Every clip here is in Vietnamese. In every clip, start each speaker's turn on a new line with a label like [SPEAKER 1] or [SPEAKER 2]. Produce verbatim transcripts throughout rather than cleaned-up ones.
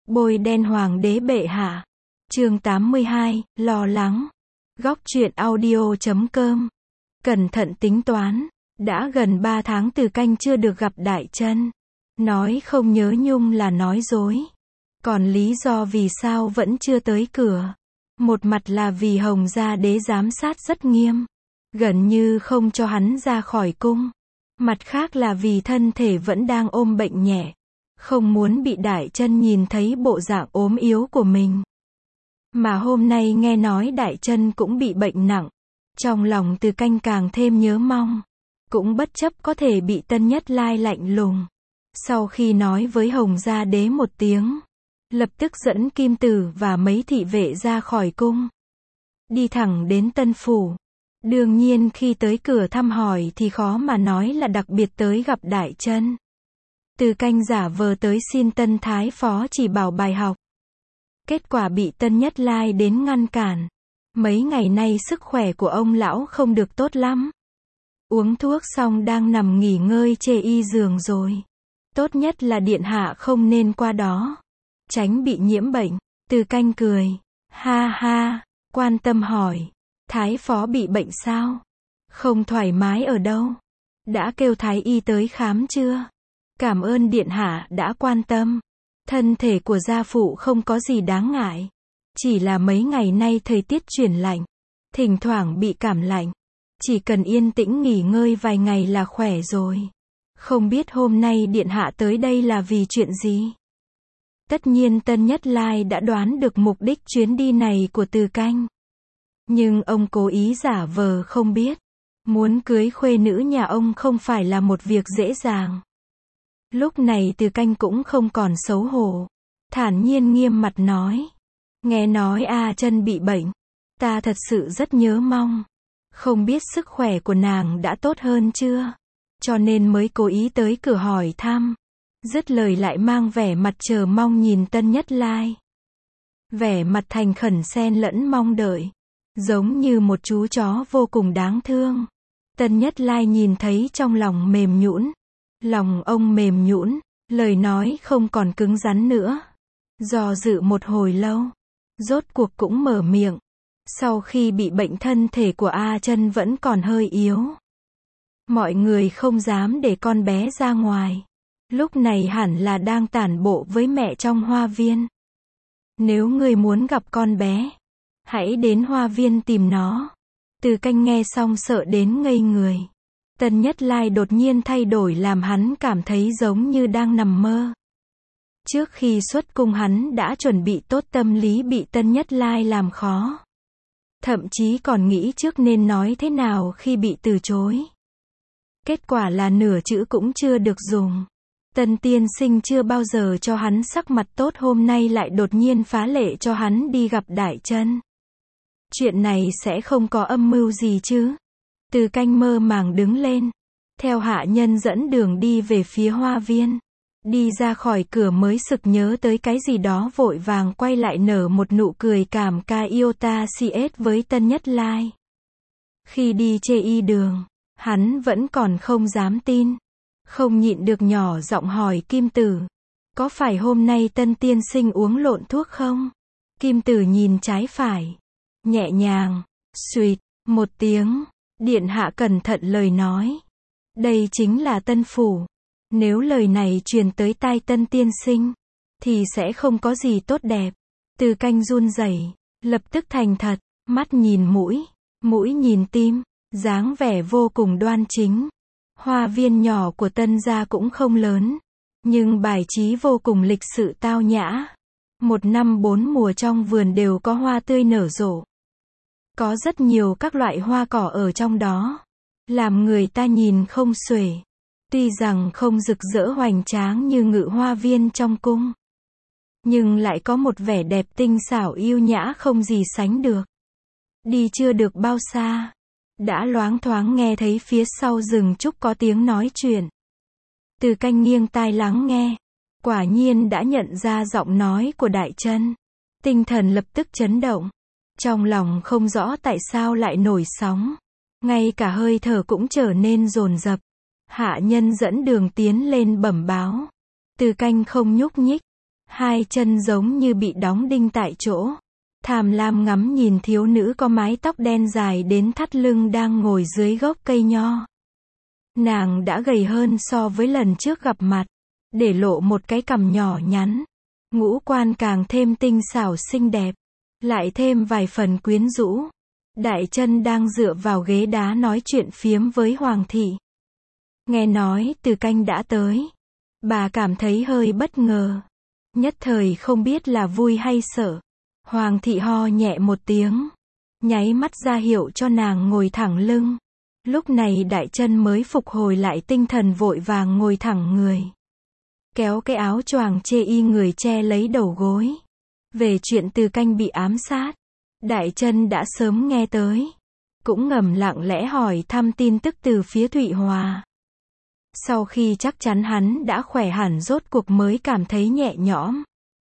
[SPEAKER 1] Bôi đen hoàng đế bệ hạ. Chương tám mươi hai, lo lắng. Góc truyện audio chấm com. Cẩn thận tính toán, đã gần ba tháng Từ Canh chưa được gặp Đại Trân. Nói không nhớ nhung là nói dối. Còn lý do vì sao vẫn chưa tới cửa. Một mặt là vì Hồng Gia Đế giám sát rất nghiêm, gần như không cho hắn ra khỏi cung. Mặt khác là vì thân thể vẫn đang ôm bệnh nhẹ, không muốn bị Đại Trân nhìn thấy bộ dạng ốm yếu của mình. Mà hôm nay nghe nói Đại Trân cũng bị bệnh nặng, trong lòng Từ Canh càng thêm nhớ mong, cũng bất chấp có thể bị Tân Nhất Lai lạnh lùng. Sau khi nói với Hồng Gia Đế một tiếng, lập tức dẫn Kim Tử và mấy thị vệ ra khỏi cung, đi thẳng đến Tân Phủ. Đương nhiên khi tới cửa thăm hỏi thì khó mà nói là đặc biệt tới gặp Đại Trân. Từ Canh giả vờ tới xin Tân Thái Phó chỉ bảo bài học. Kết quả bị Tân Nhất Lai đến ngăn cản. Mấy ngày nay sức khỏe của ông lão không được tốt lắm. Uống thuốc xong đang nằm nghỉ ngơi chê y giường rồi. Tốt nhất là điện hạ không nên qua đó, tránh bị nhiễm bệnh. Từ Canh cười. Ha ha, quan tâm hỏi. Thái Phó bị bệnh sao? Không thoải mái ở đâu? Đã kêu Thái y tới khám chưa? Cảm ơn điện hạ đã quan tâm. Thân thể của gia phụ không có gì đáng ngại. Chỉ là mấy ngày nay thời tiết chuyển lạnh, thỉnh thoảng bị cảm lạnh. Chỉ cần yên tĩnh nghỉ ngơi vài ngày là khỏe rồi. Không biết hôm nay điện hạ tới đây là vì chuyện gì? Tất nhiên Tân Nhất Lai đã đoán được mục đích chuyến đi này của Từ Canh. Nhưng ông cố ý giả vờ không biết. Muốn cưới khuê nữ nhà ông không phải là một việc dễ dàng. Lúc này Từ Canh cũng không còn xấu hổ, thản nhiên nghiêm mặt nói. Nghe nói A Trân bị bệnh, ta thật sự rất nhớ mong. Không biết sức khỏe của nàng đã tốt hơn chưa? Cho nên mới cố ý tới cửa hỏi thăm. Dứt lời lại mang vẻ mặt chờ mong nhìn Tân Nhất Lai. Vẻ mặt thành khẩn xen lẫn mong đợi, giống như một chú chó vô cùng đáng thương. Tân Nhất Lai nhìn thấy trong lòng mềm nhũn. Lòng ông mềm nhũn, lời nói không còn cứng rắn nữa. Do dự một hồi lâu, rốt cuộc cũng mở miệng. Sau khi bị bệnh thân thể của A Trân vẫn còn hơi yếu. Mọi người không dám để con bé ra ngoài. Lúc này hẳn là đang tản bộ với mẹ trong hoa viên. Nếu người muốn gặp con bé, hãy đến hoa viên tìm nó. Từ Canh nghe xong sợ đến ngây người. Tân Nhất Lai đột nhiên thay đổi làm hắn cảm thấy giống như đang nằm mơ. Trước khi xuất cung hắn đã chuẩn bị tốt tâm lý bị Tân Nhất Lai làm khó. Thậm chí còn nghĩ trước nên nói thế nào khi bị từ chối. Kết quả là nửa chữ cũng chưa được dùng. Tân tiên sinh chưa bao giờ cho hắn sắc mặt tốt, hôm nay lại đột nhiên phá lệ cho hắn đi gặp Đại Trân. Chuyện này sẽ không có âm mưu gì chứ? Từ Canh mơ màng đứng lên, theo hạ nhân dẫn đường đi về phía hoa viên. Đi ra khỏi cửa mới sực nhớ tới cái gì đó, vội vàng quay lại nở một nụ cười cảm ca iota cs với Tân Nhất Lai. Khi đi chê y đường, hắn vẫn còn không dám tin. Không nhịn được nhỏ giọng hỏi Kim Tử. Có phải hôm nay Tân tiên sinh uống lộn thuốc không? Kim Tử nhìn trái phải, nhẹ nhàng, suýt, một tiếng. Điện hạ cẩn thận lời nói. Đây chính là Tân Phủ. Nếu lời này truyền tới tai Tân tiên sinh, thì sẽ không có gì tốt đẹp. Từ Canh run rẩy, lập tức thành thật, mắt nhìn mũi, mũi nhìn tim, dáng vẻ vô cùng đoan chính. Hoa viên nhỏ của Tân gia cũng không lớn, nhưng bài trí vô cùng lịch sự tao nhã. Một năm bốn mùa trong vườn đều có hoa tươi nở rộ. Có rất nhiều các loại hoa cỏ ở trong đó, làm người ta nhìn không xuể. Tuy rằng không rực rỡ hoành tráng như Ngự Hoa Viên trong cung, nhưng lại có một vẻ đẹp tinh xảo yêu nhã không gì sánh được. Đi chưa được bao xa, đã loáng thoáng nghe thấy phía sau rừng trúc có tiếng nói chuyện. Từ Canh nghiêng tai lắng nghe, quả nhiên đã nhận ra giọng nói của Đại Trân. Tinh thần lập tức chấn động. Trong lòng không rõ tại sao lại nổi sóng. Ngay cả hơi thở cũng trở nên dồn dập. Hạ nhân dẫn đường tiến lên bẩm báo. Từ Canh không nhúc nhích. Hai chân giống như bị đóng đinh tại chỗ. Tham lam ngắm nhìn thiếu nữ có mái tóc đen dài đến thắt lưng đang ngồi dưới gốc cây nho. Nàng đã gầy hơn so với lần trước gặp mặt, để lộ một cái cằm nhỏ nhắn. Ngũ quan càng thêm tinh xảo xinh đẹp, lại thêm vài phần quyến rũ. Đại Chân đang dựa vào ghế đá nói chuyện phiếm với Hoàng thị. Nghe nói Từ Canh đã tới, bà cảm thấy hơi bất ngờ, nhất thời không biết là vui hay sợ. Hoàng thị ho nhẹ một tiếng, nháy mắt ra hiệu cho nàng ngồi thẳng lưng. Lúc này Đại Chân mới phục hồi lại tinh thần, vội vàng ngồi thẳng người, kéo cái áo choàng chê y người che lấy đầu gối. Về chuyện Từ Canh bị ám sát, Đại Chân đã sớm nghe tới, cũng ngầm lặng lẽ hỏi thăm tin tức từ phía Thụy Hòa. Sau khi chắc chắn hắn đã khỏe hẳn, rốt cuộc mới cảm thấy nhẹ nhõm.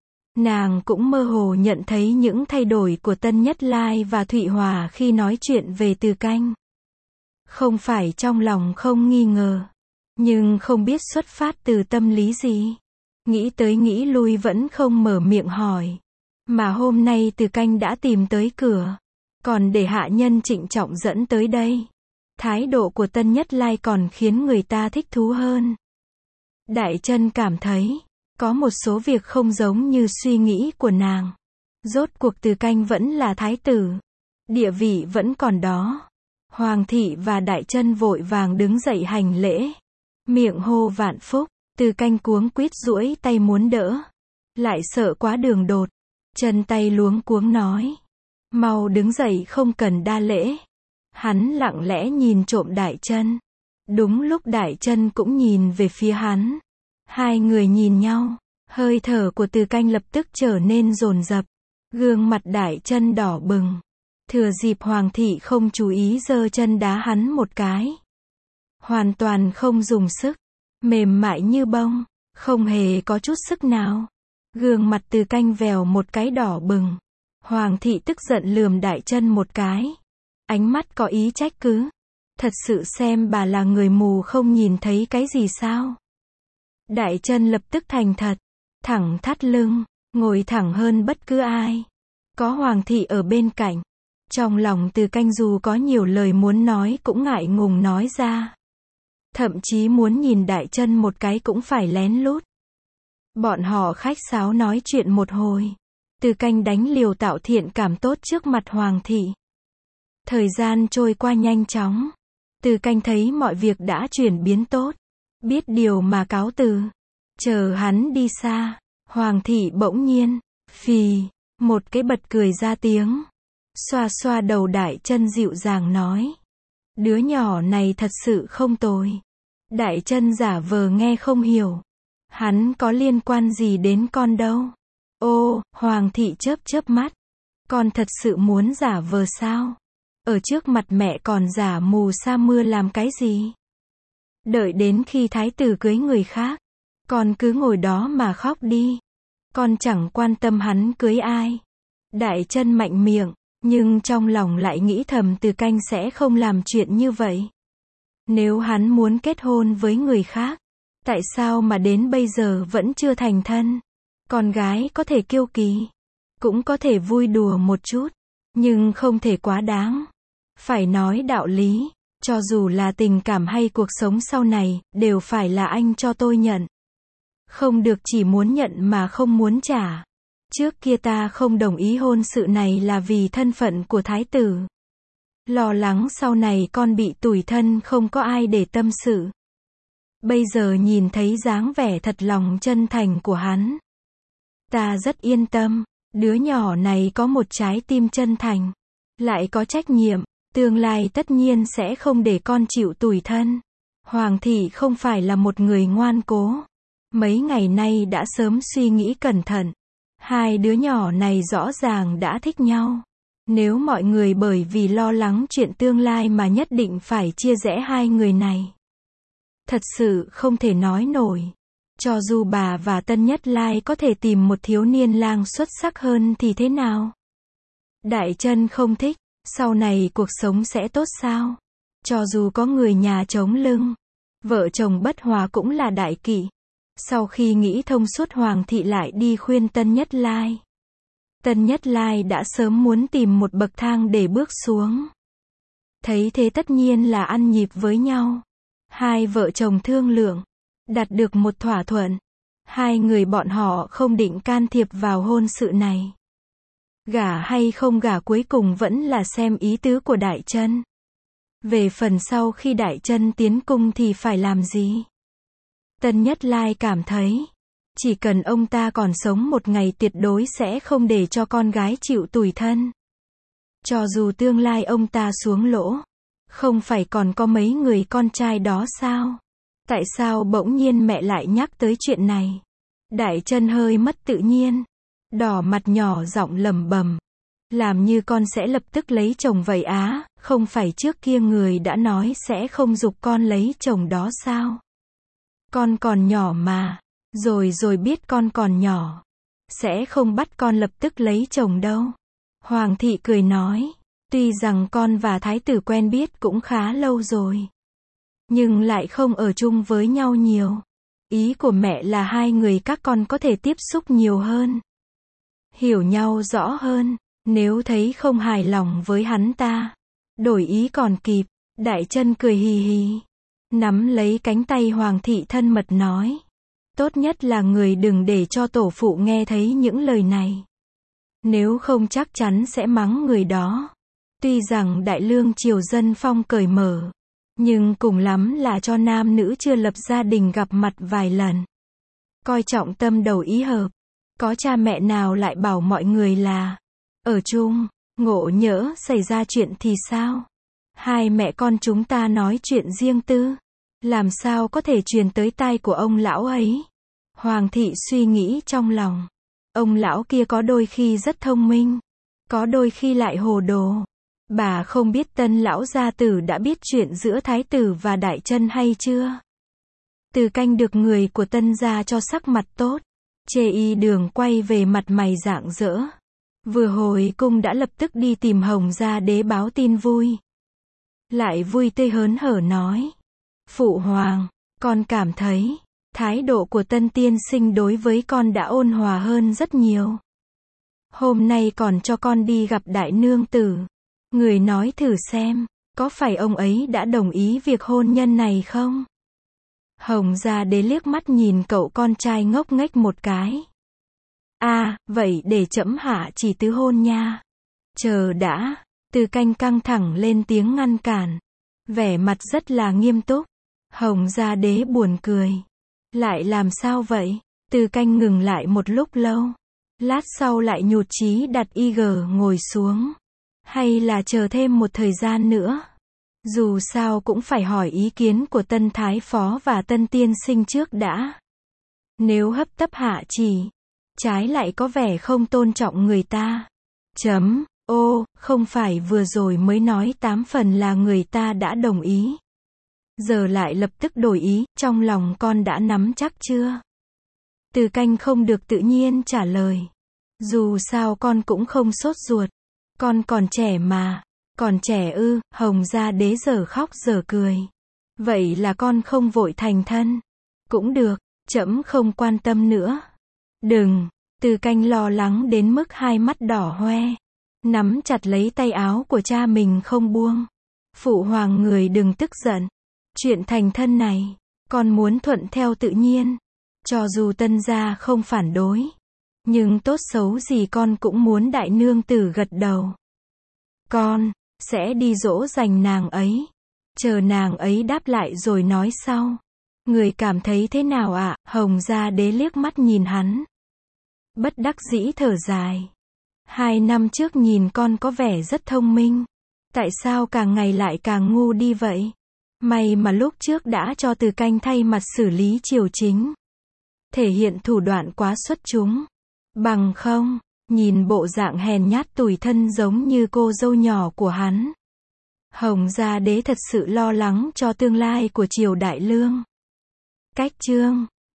[SPEAKER 1] Nàng cũng mơ hồ nhận thấy những thay đổi của Tân Nhất Lai và Thụy Hòa khi nói chuyện về Từ Canh. Không phải trong lòng không nghi ngờ, nhưng không biết xuất phát từ tâm lý gì. Nghĩ tới nghĩ lui vẫn không mở miệng hỏi. Mà hôm nay Từ Canh đã tìm tới cửa, còn để hạ nhân trịnh trọng dẫn tới đây. Thái độ của Tân Nhất Lai còn khiến người ta thích thú hơn. Đại Chân cảm thấy, có một số việc không giống như suy nghĩ của nàng. Rốt cuộc Từ Canh vẫn là thái tử, địa vị vẫn còn đó. Hoàng thị và Đại Chân vội vàng đứng dậy hành lễ, miệng hô vạn phúc. Từ Canh cuống quýt duỗi tay muốn đỡ, lại sợ quá đường đột, chân tay luống cuống nói: "Mau đứng dậy, không cần đa lễ." Hắn lặng lẽ nhìn trộm Đại Chân. Đúng lúc Đại Chân cũng nhìn về phía hắn. Hai người nhìn nhau, hơi thở của Từ Canh lập tức trở nên dồn dập, gương mặt Đại Chân đỏ bừng. Thừa dịp Hoàng thị không chú ý, giơ chân đá hắn một cái. Hoàn toàn không dùng sức, mềm mại như bông, không hề có chút sức nào. Gương mặt Từ Canh vèo một cái đỏ bừng. Hoàng thị tức giận lườm Đại Chân một cái, ánh mắt có ý trách cứ. Thật sự xem bà là người mù không nhìn thấy cái gì sao? Đại Chân lập tức thành thật, thẳng thắt lưng, ngồi thẳng hơn bất cứ ai. Có Hoàng thị ở bên cạnh, trong lòng Từ Canh dù có nhiều lời muốn nói cũng ngại ngùng nói ra. Thậm chí muốn nhìn Đại Chân một cái cũng phải lén lút. Bọn họ khách sáo nói chuyện một hồi. Từ Canh đánh liều tạo thiện cảm tốt trước mặt Hoàng thị. Thời gian trôi qua nhanh chóng. Từ Canh thấy mọi việc đã chuyển biến tốt, biết điều mà cáo từ. Chờ hắn đi xa, Hoàng thị bỗng nhiên, phì, một cái bật cười ra tiếng. Xoa xoa đầu Đại Chân dịu dàng nói: "Đứa nhỏ này thật sự không tồi." Đại Chân giả vờ nghe không hiểu. Hắn có liên quan gì đến con đâu? Ô, Hoàng thị chớp chớp mắt. Con thật sự muốn giả vờ sao? Ở trước mặt mẹ còn giả mù sa mưa làm cái gì? Đợi đến khi thái tử cưới người khác, con cứ ngồi đó mà khóc đi. Con chẳng quan tâm hắn cưới ai. Đại Chân mạnh miệng, nhưng trong lòng lại nghĩ thầm Từ Canh sẽ không làm chuyện như vậy. Nếu hắn muốn kết hôn với người khác, tại sao mà đến bây giờ vẫn chưa thành thân? Con gái có thể kiêu kỳ, cũng có thể vui đùa một chút, nhưng không thể quá đáng. Phải nói đạo lý, cho dù là tình cảm hay cuộc sống sau này, đều phải là anh cho tôi nhận. Không được chỉ muốn nhận mà không muốn trả. Trước kia ta không đồng ý hôn sự này là vì thân phận của thái tử. Lo lắng sau này con bị tủi thân không có ai để tâm sự. Bây giờ nhìn thấy dáng vẻ thật lòng chân thành của hắn, ta rất yên tâm. Đứa nhỏ này có một trái tim chân thành, lại có trách nhiệm, tương lai tất nhiên sẽ không để con chịu tủi thân. Hoàng thị không phải là một người ngoan cố. Mấy ngày nay đã sớm suy nghĩ cẩn thận. Hai đứa nhỏ này rõ ràng đã thích nhau. Nếu mọi người bởi vì lo lắng chuyện tương lai mà nhất định phải chia rẽ hai người này, thật sự không thể nói nổi. Cho dù bà và Tân Nhất Lai có thể tìm một thiếu niên lang xuất sắc hơn thì thế nào? Đại Chân không thích, sau này cuộc sống sẽ tốt sao? Cho dù có người nhà chống lưng, vợ chồng bất hòa cũng là đại kỵ. Sau khi nghĩ thông suốt Hoàng thị lại đi khuyên Tân Nhất Lai. Tân Nhất Lai đã sớm muốn tìm một bậc thang để bước xuống. Thấy thế tất nhiên là ăn nhịp với nhau. Hai vợ chồng thương lượng, đạt được một thỏa thuận. Hai người bọn họ không định can thiệp vào hôn sự này. Gả hay không gả cuối cùng vẫn là xem ý tứ của Đại Trân. Về phần sau khi Đại Trân tiến cung thì phải làm gì? Tân Nhất Lai cảm thấy, chỉ cần ông ta còn sống một ngày tuyệt đối sẽ không để cho con gái chịu tủi thân. Cho dù tương lai ông ta xuống lỗ, không phải còn có mấy người con trai đó sao? Tại sao bỗng nhiên mẹ lại nhắc tới chuyện này? Đại Trân hơi mất tự nhiên, đỏ mặt nhỏ giọng lẩm bẩm, làm như con sẽ lập tức lấy chồng vậy á, không phải trước kia người đã nói sẽ không giục con lấy chồng đó sao? Con còn nhỏ mà, rồi rồi biết con còn nhỏ, sẽ không bắt con lập tức lấy chồng đâu. Hoàng thị cười nói, tuy rằng con và thái tử quen biết cũng khá lâu rồi, nhưng lại không ở chung với nhau nhiều. Ý của mẹ là hai người các con có thể tiếp xúc nhiều hơn, hiểu nhau rõ hơn, nếu thấy không hài lòng với hắn ta, đổi ý còn kịp. Đại Trân cười hì hì, nắm lấy cánh tay Hoàng thị thân mật nói, tốt nhất là người đừng để cho tổ phụ nghe thấy những lời này. Nếu không chắc chắn sẽ mắng người đó. Tuy rằng đại lương triều dân phong cởi mở, nhưng cùng lắm là cho nam nữ chưa lập gia đình gặp mặt vài lần. Coi trọng tâm đầu ý hợp. Có cha mẹ nào lại bảo mọi người là ở chung, ngộ nhỡ xảy ra chuyện thì sao? Hai mẹ con chúng ta nói chuyện riêng tư, làm sao có thể truyền tới tai của ông lão ấy? Hoàng thị suy nghĩ trong lòng, ông lão kia có đôi khi rất thông minh, có đôi khi lại hồ đồ. Bà không biết Tân lão gia tử đã biết chuyện giữa thái tử và Đại Trân hay chưa? Từ Canh được người của Tân gia cho sắc mặt tốt, chê y đường quay về mặt mày rạng rỡ. Vừa hồi cung đã lập tức đi tìm Hồng Gia Đế báo tin vui. Lại vui tươi hớn hở nói, phụ hoàng, con cảm thấy thái độ của Tân tiên sinh đối với con đã ôn hòa hơn rất nhiều. Hôm nay còn cho con đi gặp đại nương tử. Người nói thử xem, có phải ông ấy đã đồng ý việc hôn nhân này không? Hồng Gia Đế liếc mắt nhìn cậu con trai ngốc nghếch một cái. À, vậy để trẫm hạ chỉ tứ hôn nha. Chờ đã, Từ Canh căng thẳng lên tiếng ngăn cản, vẻ mặt rất là nghiêm túc. Hồng Gia Đế buồn cười. Lại làm sao vậy? Từ Canh ngừng lại một lúc lâu. Lát sau lại nhụt chí đặt y gờ ngồi xuống. Hay là chờ thêm một thời gian nữa? Dù sao cũng phải hỏi ý kiến của Tân Thái Phó và Tân Tiên Sinh trước đã. Nếu hấp tấp hạ chỉ, trái lại có vẻ không tôn trọng người ta. Chấm, ô, không phải vừa rồi mới nói tám phần là người ta đã đồng ý. Giờ lại lập tức đổi ý, trong lòng con đã nắm chắc chưa? Từ Canh không được tự nhiên trả lời. Dù sao con cũng không sốt ruột. Con còn trẻ mà. Còn trẻ ư? Hồng Gia Đế giờ khóc giờ cười. Vậy là con không vội thành thân. Cũng được, trẫm không quan tâm nữa. Đừng. Từ Canh lo lắng đến mức hai mắt đỏ hoe, nắm chặt lấy tay áo của cha mình không buông. Phụ hoàng người đừng tức giận. Chuyện thành thân này, con muốn thuận theo tự nhiên. Cho dù Tân gia không phản đối, nhưng tốt xấu gì con cũng muốn đại nương tử gật đầu. Con sẽ đi dỗ dành nàng ấy. Chờ nàng ấy đáp lại rồi nói sau. Người cảm thấy thế nào ạ? Hồng Gia Đế liếc mắt nhìn hắn, bất đắc dĩ thở dài. Hai năm trước nhìn con có vẻ rất thông minh. Tại sao càng ngày lại càng ngu đi vậy? May mà lúc trước đã cho Từ Canh thay mặt xử lý triều chính. Thể hiện thủ đoạn quá xuất chúng. Bằng không, nhìn bộ dạng hèn nhát tủi thân giống như cô dâu nhỏ của hắn. Hồng Gia Đế thật sự lo lắng cho tương lai của triều đại lương. Cách chương